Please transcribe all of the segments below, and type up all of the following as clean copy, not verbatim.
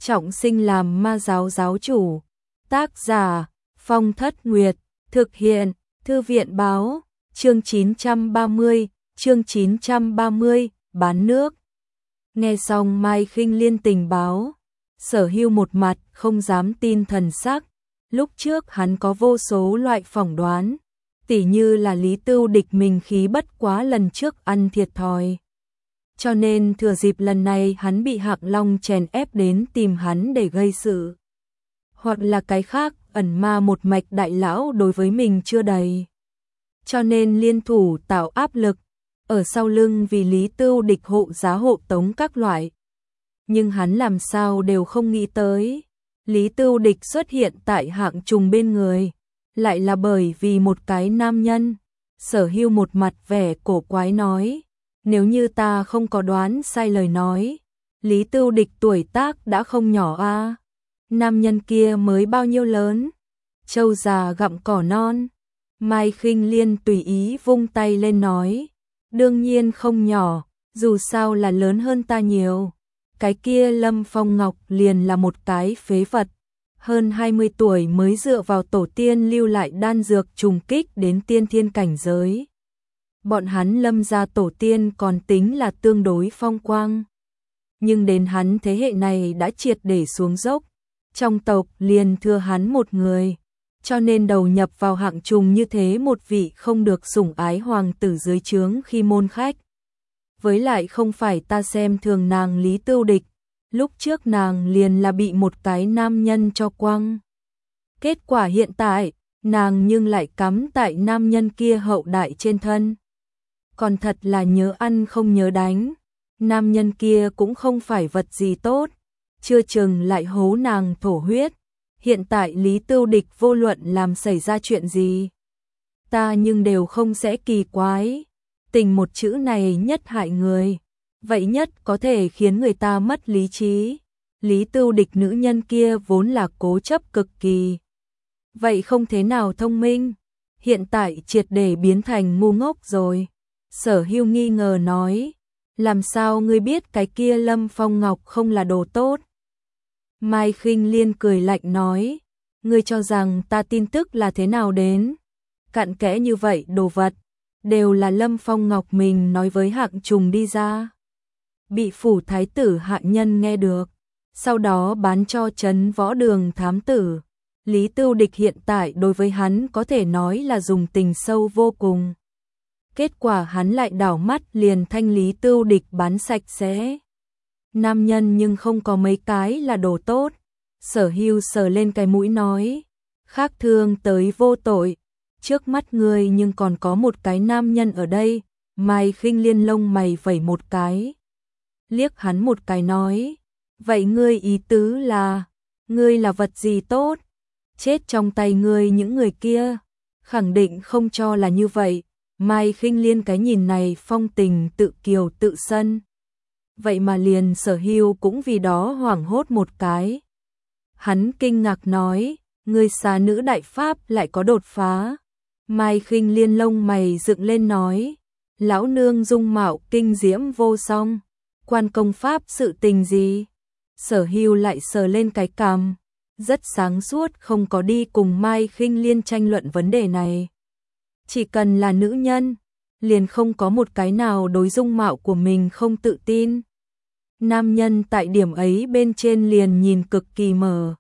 trọng sinh làm ma giáo giáo chủ. Tác giả Phong Thất Nguyệt, thực hiện Thư viện báo, chương 930, bán nước. Nghe xong Mai Khinh Liên tình báo, Sở Hưu một mặt không dám tin thần sắc. Lúc trước hắn có vô số loại phỏng đoán, tỉ như là Lý Tưu Địch mình khí bất quá lần trước ăn thiệt thòi. Cho nên thừa dịp lần này hắn bị Hạng Long chèn ép đến tìm hắn để gây sự. Hoặc là cái khác, ẩn ma một mạch đại lão đối với mình chưa đầy. Cho nên liên thủ tạo áp lực, ở sau lưng vì Lý Tưu Địch hộ giá hộ tống các loại. Nhưng hắn làm sao đều không nghĩ tới, Lý Tưu Địch xuất hiện tại Hạng Trùng bên người, lại là bởi vì một cái nam nhân. Sở Hưu một mặt vẻ cổ quái nói, nếu như ta không có đoán sai lời nói, Lý Tưu Địch tuổi tác đã không nhỏ a. Nam nhân kia mới bao nhiêu lớn? Trâu già gặm cỏ non. Mai Khinh Liên tùy ý vung tay lên nói, đương nhiên không nhỏ, dù sao là lớn hơn ta nhiều. Cái kia Lâm Phong Ngọc liền là một cái phế vật, hơn 20 tuổi mới dựa vào tổ tiên lưu lại đan dược trùng kích đến tiên thiên cảnh giới. Bọn hắn Lâm gia tổ tiên còn tính là tương đối phong quang. Nhưng đến hắn thế hệ này đã triệt để xuống dốc, trong tộc liền thừa hắn một người. Cho nên đầu nhập vào Hạng Trùng như thế một vị không được sủng ái hoàng tử dưới trướng khi môn khách. Với lại không phải ta xem thường nàng Lý Tưu Địch, lúc trước nàng liền là bị một cái nam nhân cho quăng. Kết quả hiện tại, nàng nhưng lại cắm tại nam nhân kia hậu đại trên thân. Còn thật là nhớ ăn không nhớ đánh, nam nhân kia cũng không phải vật gì tốt, chưa chừng lại hố nàng thổ huyết. Hiện tại Lý Tưu Địch vô luận làm xảy ra chuyện gì, ta nhưng đều không sẽ kỳ quái. Tình một chữ này nhất hại người, vậy nhất có thể khiến người ta mất lý trí. Lý Tưu Địch nữ nhân kia vốn là cố chấp cực kỳ, vậy không thế nào thông minh, hiện tại triệt để biến thành ngu ngốc rồi. Sở Hưu nghi ngờ nói, làm sao ngươi biết cái kia Lâm Phong Ngọc không là đồ tốt? Mai Khinh Liên cười lạnh nói, ngươi cho rằng ta tin tức là thế nào đến? Cặn kẽ như vậy đồ vật, đều là Lâm Phong Ngọc mình nói với Hạng Trùng đi ra. Bị phủ thái tử hạ nhân nghe được, sau đó bán cho trấn võ đường thám tử. Lý Tưu Địch hiện tại đối với hắn có thể nói là dùng tình sâu vô cùng. Kết quả hắn lại đảo mắt liền thanh Lý Tưu Địch bán sạch sẽ. Nam nhân nhưng không có mấy cái là đồ tốt. Sở Hưu sờ lên cái mũi nói, khác thương tới vô tội, trước mắt ngươi nhưng còn có một cái nam nhân ở đây. Mai Khinh Liên lông mày vẩy một cái, liếc hắn một cái nói, vậy ngươi ý tứ là, ngươi là vật gì tốt? Chết trong tay ngươi những người kia, khẳng định không cho là như vậy. Mai Khinh Liên cái nhìn này phong tình tự kiều tự sân. Vậy mà liền Sở Hưu cũng vì đó hoảng hốt một cái. Hắn kinh ngạc nói, ngươi xà nữ đại pháp lại có đột phá. Mai Khinh Liên lông mày dựng lên nói, lão nương dung mạo kinh diễm vô song, quan công pháp sự tình gì? Sở Hưu lại sờ lên cái cằm, rất sáng suốt không có đi cùng Mai Khinh Liên tranh luận vấn đề này. Chỉ cần là nữ nhân, liền không có một cái nào đối dung mạo của mình không tự tin. Nam nhân tại điểm ấy bên trên liền nhìn cực kỳ mờ.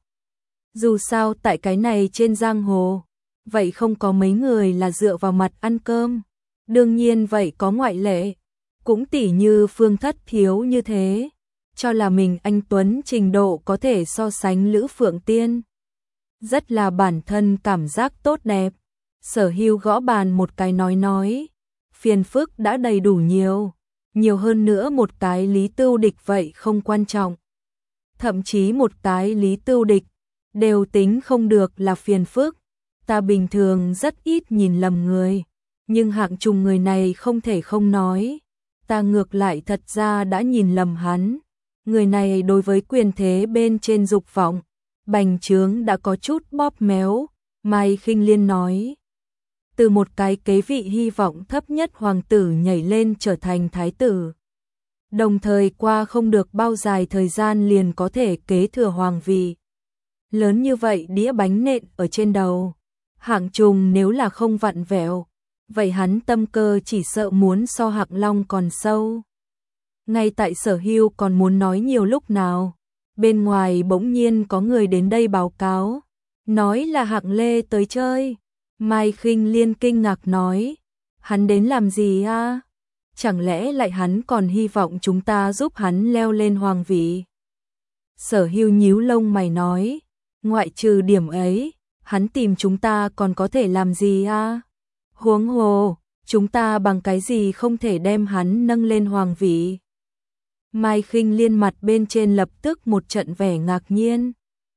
Dù sao tại cái này trên giang hồ, vậy không có mấy người là dựa vào mặt ăn cơm. Đương nhiên vậy có ngoại lệ, cũng tỉ như Phương Thất Thiếu như thế, cho là mình anh tuấn trình độ có thể so sánh Lữ Phượng Tiên. Rất là bản thân cảm giác tốt đẹp. Sở Hưu gõ bàn một cái nói, phiền phức đã đầy đủ nhiều hơn nữa một cái Lý Tưu Địch vậy không quan trọng. Thậm chí một cái Lý Tưu Địch đều tính không được là phiền phức. Ta bình thường rất ít nhìn lầm người, nhưng Hạng Trùng người này không thể không nói, ta ngược lại thật ra đã nhìn lầm hắn. Người này đối với quyền thế bên trên dục vọng, bành trướng đã có chút bóp méo. Mai Khinh Liên nói, từ một cái kế vị hy vọng thấp nhất hoàng tử nhảy lên trở thành thái tử. đồng thời qua không được bao dài thời gian liền có thể kế thừa hoàng vị. Lớn như vậy đĩa bánh nện ở trên đầu, Hạng Trùng nếu là không vặn vẹo, vậy hắn tâm cơ chỉ sợ muốn so Hạng Long còn sâu. Ngay tại Sở Hưu còn muốn nói nhiều lúc nào, bên ngoài bỗng nhiên có người đến đây báo cáo, nói là Hạng Lê tới chơi. Mai Khinh Liên kinh ngạc nói, hắn đến làm gì a? Chẳng lẽ lại hắn còn hy vọng chúng ta giúp hắn leo lên hoàng vị? Sở Hưu nhíu lông mày nói, ngoại trừ điểm ấy, hắn tìm chúng ta còn có thể làm gì a? Huống hồ, chúng ta bằng cái gì không thể đem hắn nâng lên hoàng vị? Mai Khinh Liên mặt bên trên lập tức một trận vẻ ngạc nhiên.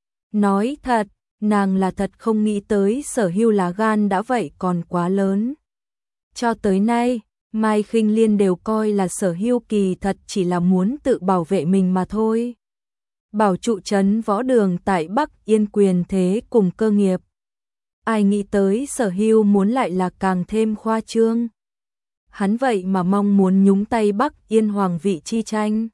Nói thật, nàng là thật không nghĩ tới Sở Hưu lá gan đã vậy còn quá lớn. Cho tới nay, Mai Khinh Liên đều coi là Sở Hưu kỳ thật chỉ là muốn tự bảo vệ mình mà thôi. Bảo trụ trấn Võ Đường tại Bắc Yên quyền thế cùng cơ nghiệp. Ai nghĩ tới Sở Hưu muốn lại là càng thêm khoa trương. Hắn vậy mà mong muốn nhúng tay Bắc Yên hoàng vị chi tranh.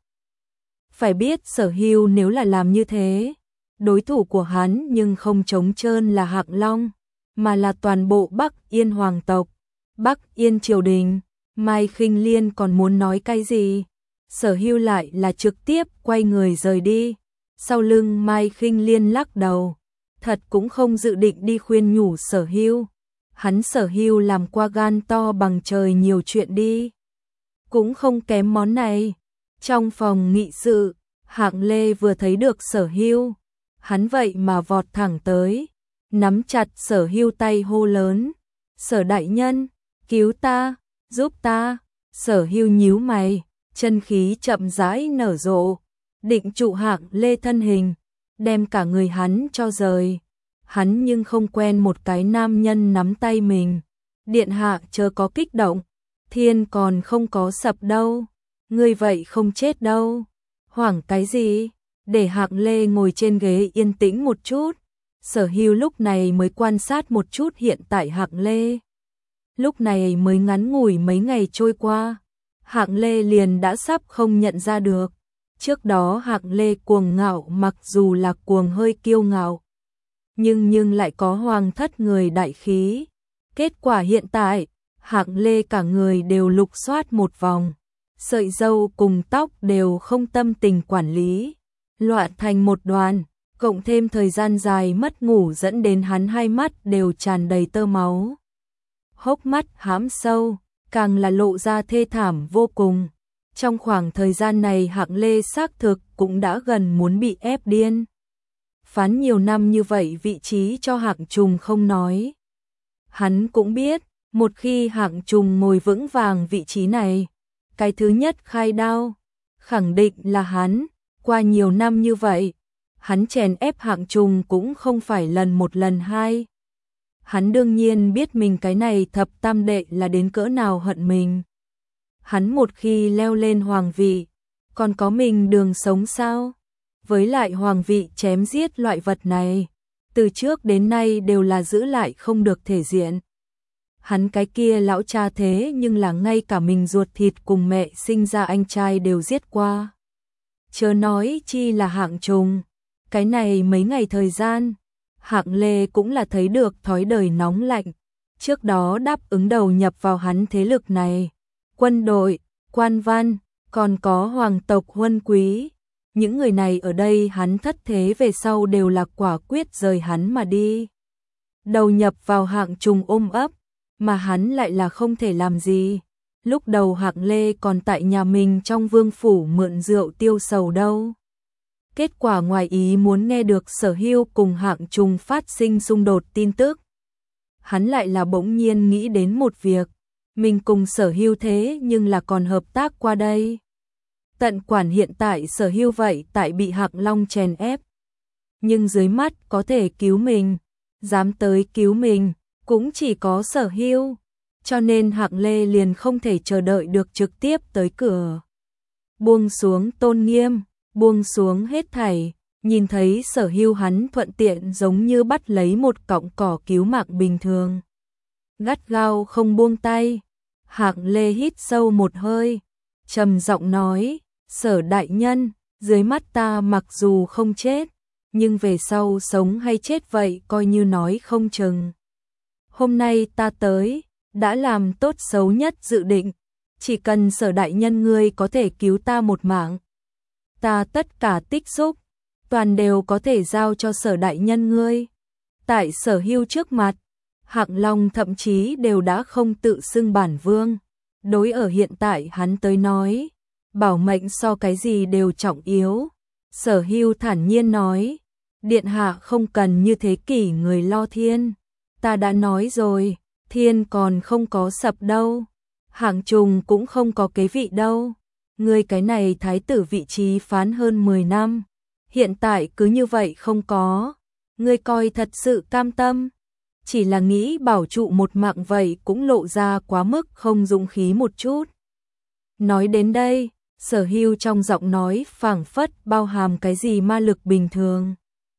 Phải biết Sở Hưu nếu là làm như thế, đối thủ của hắn nhưng không trống trơn là Hạng Long, mà là toàn bộ Bắc Yên hoàng tộc, Bắc Yên triều đình. Mai Khinh Liên còn muốn nói cái gì? Sở Hưu lại là trực tiếp quay người rời đi. Sau lưng Mai Khinh Liên lắc đầu, thật cũng không dự định đi khuyên nhủ Sở Hưu. Hắn Sở Hưu làm qua gan to bằng trời nhiều chuyện đi, cũng không kém món này. Trong phòng nghị sự, Hạng Lê vừa thấy được Sở Hưu, hắn vậy mà vọt thẳng tới, nắm chặt Sở Hưu tay hô lớn, Sở đại nhân, cứu ta, giúp ta. Sở Hưu nhíu mày, chân khí chậm rãi nở rộ, định trụ Hạng Lê thân hình, đem cả người hắn cho rời. Hắn nhưng không quen một cái nam nhân nắm tay mình. Điện hạ chớ có kích động, thiên còn không có sập đâu, ngươi vậy không chết đâu. Hoảng cái gì? Để Hạng Lê ngồi trên ghế yên tĩnh một chút. Sở Hưu lúc này mới quan sát một chút hiện tại Hạng Lê. Lúc này mới ngắn ngủi mấy ngày trôi qua, Hạng Lê liền đã sắp không nhận ra được. Trước đó Hạng Lê cuồng ngạo, mặc dù là cuồng hơi kiêu ngạo, nhưng lại có hoàng thất người đại khí. Kết quả hiện tại, Hạng Lê cả người đều lục soát một vòng, sợi râu cùng tóc đều không tâm tình quản lý, loạn thành một đoàn, cộng thêm thời gian dài mất ngủ dẫn đến hắn hai mắt đều tràn đầy tơ máu. Hốc mắt hãm sâu, càng là lộ ra thê thảm vô cùng. Trong khoảng thời gian này Hạng Lê xác thực cũng đã gần muốn bị ép điên. Phán nhiều năm như vậy vị trí cho Hạng Trùng không nói. Hắn cũng biết, một khi Hạng Trùng ngồi vững vàng vị trí này, cái thứ nhất khai đao, khẳng định là hắn. Qua nhiều năm như vậy, hắn chèn ép Hạng Trùng cũng không phải lần một lần hai. Hắn đương nhiên biết mình cái này thập tam đệ là đến cỡ nào hận mình. Hắn một khi leo lên hoàng vị, còn có mình đường sống sao? Với lại hoàng vị chém giết loại vật này, từ trước đến nay đều là giữ lại không được thể diện. Hắn cái kia lão cha thế nhưng là ngay cả mình ruột thịt cùng mẹ sinh ra anh trai đều giết qua. Chớ nói chi là Hạng Trùng. Cái này mấy ngày thời gian, Hạng Lê cũng là thấy được thói đời nóng lạnh. Trước đó đáp ứng đầu nhập vào hắn thế lực này, quân đội, quan văn, còn có hoàng tộc huân quý. Những người này ở đây hắn thất thế về sau đều là quả quyết rời hắn mà đi. Đầu nhập vào Hạng Trùng ôm ấp, mà hắn lại là không thể làm gì. Lúc đầu Hạng Lê còn tại nhà mình trong vương phủ mượn rượu tiêu sầu đâu. Kết quả ngoài ý muốn nghe được Sở Hưu cùng Hạng Trùng phát sinh xung đột tin tức. Hắn lại là bỗng nhiên nghĩ đến một việc, mình cùng Sở Hưu thế nhưng là còn hợp tác qua đây. Tận quản hiện tại Sở Hưu vậy tại bị Hạng Long chèn ép. Nhưng dưới mắt có thể cứu mình, dám tới cứu mình, cũng chỉ có Sở Hưu. Cho nên Hạng Lê liền không thể chờ đợi được trực tiếp tới cửa. Buông xuống tôn nghiêm, buông xuống hết thảy, nhìn thấy Sở Hưu hắn thuận tiện giống như bắt lấy một cọng cỏ cứu mạng bình thường. Gắt gao không buông tay, Hạng Lê hít sâu một hơi, trầm giọng nói, Sở đại nhân, dưới mắt ta mặc dù không chết, nhưng về sau sống hay chết vậy coi như nói không chừng. Hôm nay ta tới, đã làm tốt xấu nhất dự định, chỉ cần Sở đại nhân ngươi có thể cứu ta một mạng. Ta tất cả tích xúc, toàn đều có thể giao cho Sở đại nhân ngươi. Tại Sở Hưu trước mặt, Hạng Long thậm chí đều đã không tự xưng bản vương. Đối ở hiện tại hắn tới nói, bảo mệnh so cái gì đều trọng yếu. Sở Hưu thản nhiên nói, điện hạ không cần như thế kỷ người lo thiên. Ta đã nói rồi, thiên còn không có sập đâu. Hạng Trùng cũng không có kế vị đâu. Ngươi cái này thái tử vị trí phán hơn 10 năm. Hiện tại cứ như vậy không có. Ngươi coi thật sự cam tâm. Chỉ là nghĩ bảo trụ một mạng vậy cũng lộ ra quá mức không dũng khí một chút. Nói đến đây, Sở Hưu trong giọng nói phảng phất bao hàm cái gì ma lực bình thường.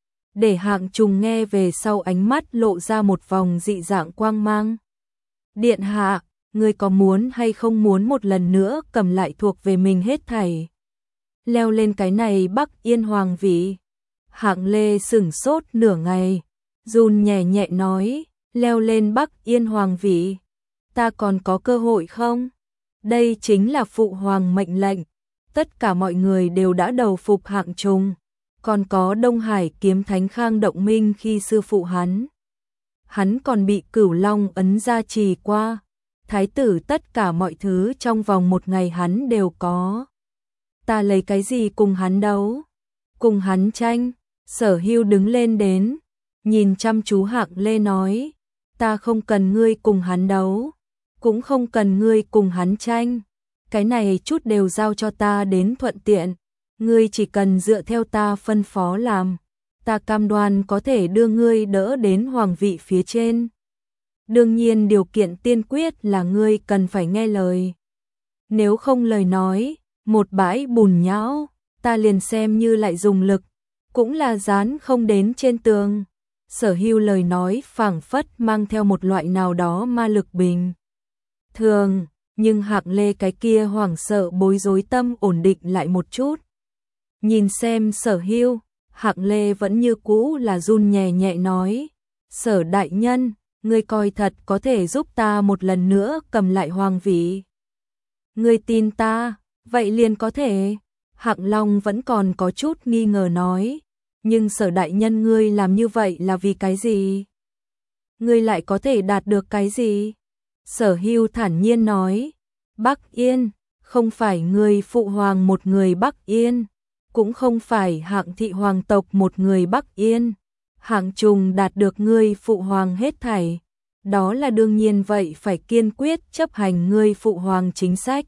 Để Hạng Trùng nghe về sau ánh mắt lộ ra một vòng dị dạng quang mang. Điện hạ, ngươi có muốn hay không muốn một lần nữa cầm lại thuộc về mình hết thảy? Leo lên cái này Bắc Yên hoàng vị. Hạng Lê sửng sốt nửa ngày, run nhẹ nhẹ nói, leo lên Bắc Yên hoàng vị. Ta còn có cơ hội không? Đây chính là phụ hoàng mệnh lệnh. Tất cả mọi người đều đã đầu phục Hạng Trùng. Còn có Đông Hải kiếm thánh Khang Động Minh khi sư phụ hắn. Hắn còn bị Cửu Long ấn gia trì qua. Thái tử tất cả mọi thứ trong vòng một ngày hắn đều có. Ta lấy cái gì cùng hắn đấu? Cùng hắn tranh? Sở Hưu đứng lên đến, nhìn chăm chú Hạng Lê nói, ta không cần ngươi cùng hắn đấu, cũng không cần ngươi cùng hắn tranh. Cái này chút đều giao cho ta đến thuận tiện. Ngươi chỉ cần dựa theo ta phân phó làm, ta cam đoan có thể đưa ngươi đỡ đến hoàng vị phía trên. Đương nhiên điều kiện tiên quyết là ngươi cần phải nghe lời. Nếu không lời nói, một bãi bùn nhão, ta liền xem như lại dùng lực, cũng là dán không đến trên tường. Sở Hưu lời nói phảng phất mang theo một loại nào đó ma lực bình thường, nhưng Hạng Lê cái kia hoảng sợ bối rối tâm ổn định lại một chút. Nhìn xem Sở Hưu, Hạng Lê vẫn như cũ là run nhẹ nhẹ nói, Sở đại nhân, ngươi coi thật có thể giúp ta một lần nữa cầm lại hoàng vị. Ngươi tin ta, vậy liền có thể. Hạng Long vẫn còn có chút nghi ngờ nói, nhưng Sở đại nhân ngươi làm như vậy là vì cái gì? Ngươi lại có thể đạt được cái gì? Sở Hưu thản nhiên nói, Bắc Yên, không phải ngươi phụ hoàng một người Bắc Yên, cũng không phải Hạng thị hoàng tộc một người Bắc Yên. Hạng Trùng đạt được ngươi phụ hoàng hết thảy, đó là đương nhiên vậy phải kiên quyết chấp hành ngươi phụ hoàng chính sách.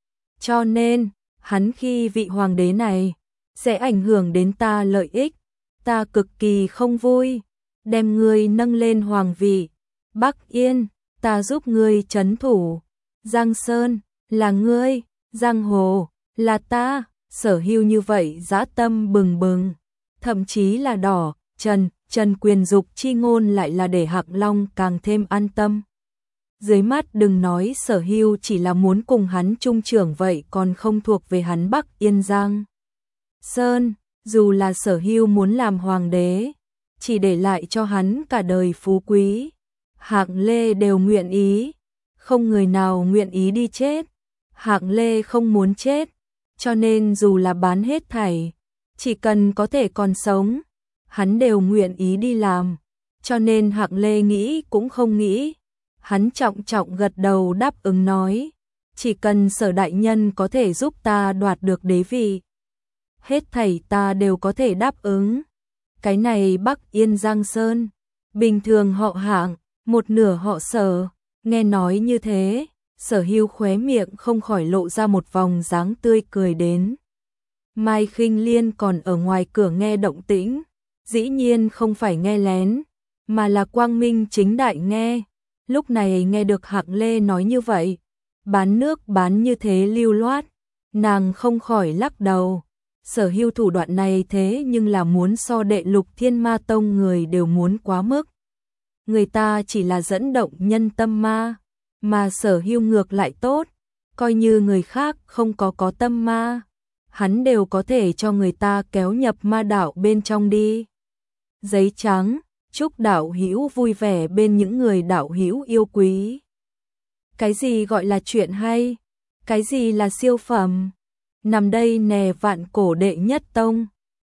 Cho nên, hắn khi vị hoàng đế này, sẽ ảnh hưởng đến ta lợi ích, ta cực kỳ không vui, đem ngươi nâng lên hoàng vị. Bắc Yên, ta giúp ngươi trấn thủ, Giang Sơn, là ngươi, Giang Hồ, là ta. Sở Hưu như vậy dã tâm bừng bừng, thậm chí là đỏ, trần quyền dục chi ngôn lại là để Hạng Long càng thêm an tâm. Dưới mắt đừng nói Sở Hưu chỉ là muốn cùng hắn chung trưởng vậy còn không thuộc về hắn Bắc Yên Giang Sơn, dù là Sở Hưu muốn làm hoàng đế, chỉ để lại cho hắn cả đời phú quý, Hạng Lê đều nguyện ý, không người nào nguyện ý đi chết. Hạng Lê không muốn chết, cho nên dù là bán hết thảy, chỉ cần có thể còn sống, hắn đều nguyện ý đi làm. Cho nên Hạng Lê nghĩ cũng không nghĩ, hắn trọng trọng gật đầu đáp ứng nói, chỉ cần Sở đại nhân có thể giúp ta đoạt được đế vị, hết thảy ta đều có thể đáp ứng. Cái này Bắc Yên Giang Sơn, bình thường họ Hạng, một nửa họ Sở. Nghe nói như thế, Sở Hưu khóe miệng không khỏi lộ ra một vòng dáng tươi cười đến. Mai Khinh Liên còn ở ngoài cửa nghe động tĩnh, dĩ nhiên không phải nghe lén, mà là quang minh chính đại nghe. Lúc này nghe được Hạng Lê nói như vậy, bán nước bán như thế lưu loát, nàng không khỏi lắc đầu. Sở Hưu thủ đoạn này thế nhưng là muốn so đệ Lục Thiên Ma Tông người đều muốn quá mức. Người ta chỉ là dẫn động nhân tâm ma, mà Sở Hưu ngược lại tốt, coi như người khác không có tâm ma. hắn đều có thể cho người ta kéo nhập ma đạo bên trong đi. Giấy trắng, chúc đạo hữu vui vẻ bên những người đạo hữu yêu quý. Cái gì gọi là chuyện hay? Cái gì là siêu phẩm? Nằm đây nè vạn cổ đệ nhất tông.